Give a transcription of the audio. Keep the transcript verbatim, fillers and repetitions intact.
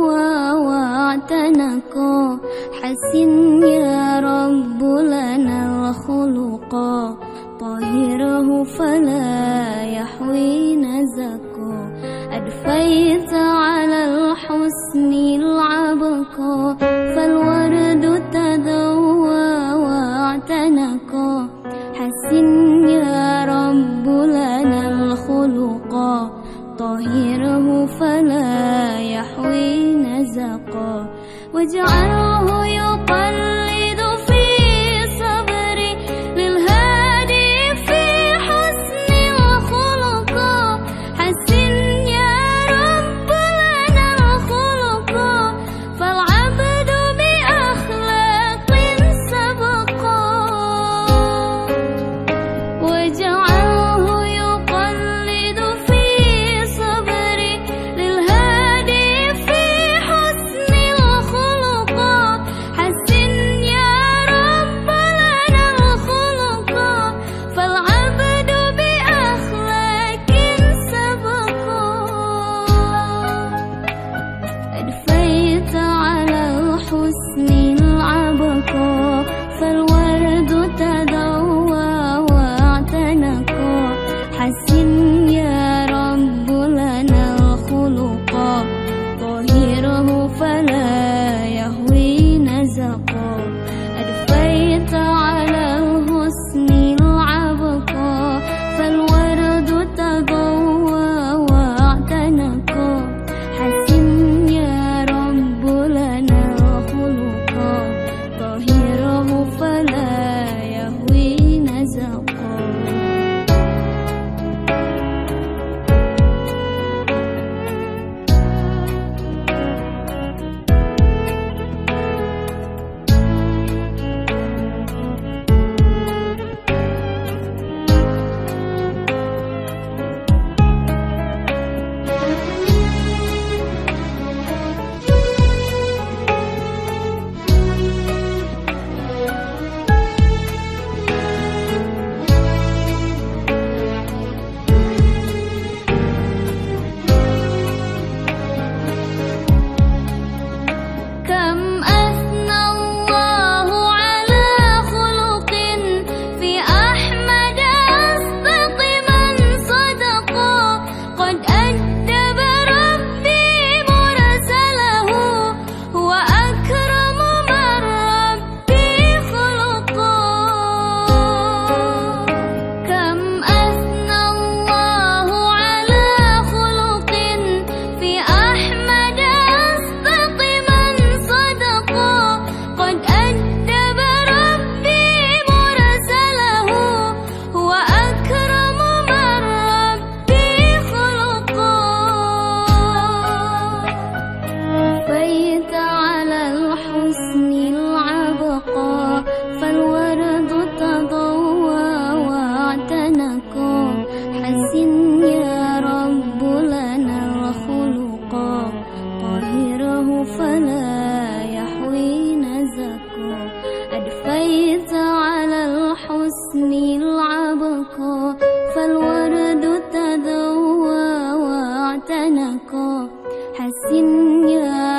واعتنقا حسن يا رب لنا الخلقا طهره فلا يحوي نزقا أدفيت على الحسن العبقا فالورد تذوى واعتنقا حسن يا رب لنا الخلقا طهره فلا يحوي نزقا واجعله يقلد في صبري للهادي في حسن الخلقا حسن يا رب لنا الخلقا فالعبد بأخلاق سبقا واجعله يقلد في صبري للهادي في حسن الخلقا حسن يا رب لنا الخلقا فالعبد بأخلاق سبقا أدفيت على الحسن العبقا فالورد تذوى واعتنقا حسن يا رب لنا الخلقا طهره فلا يهوي نزقا أدفيت على الحسن العبقا فالورد تضوى واعتنقا حسن يا رب لنا الخلقا طهره فلا يهوي نزقا كم أثنى الله على خلق في أحمد أصدق من صدقا قد أدب ربي مرسله هو أكرم من ربي خلقا كم أثنى الله على خلق في أحمد أصدق من صدقا قد أدب ربي مرسله هو أكرم من ربي خلقا فيت على الحسن العبقا فالورد تضوى واعتنقا حسن يا رب لنا الخلقا طهره فلا يحوي نزقا أدفيت على الحسن العبقا فالورد تذوى واعتنقا حسن يا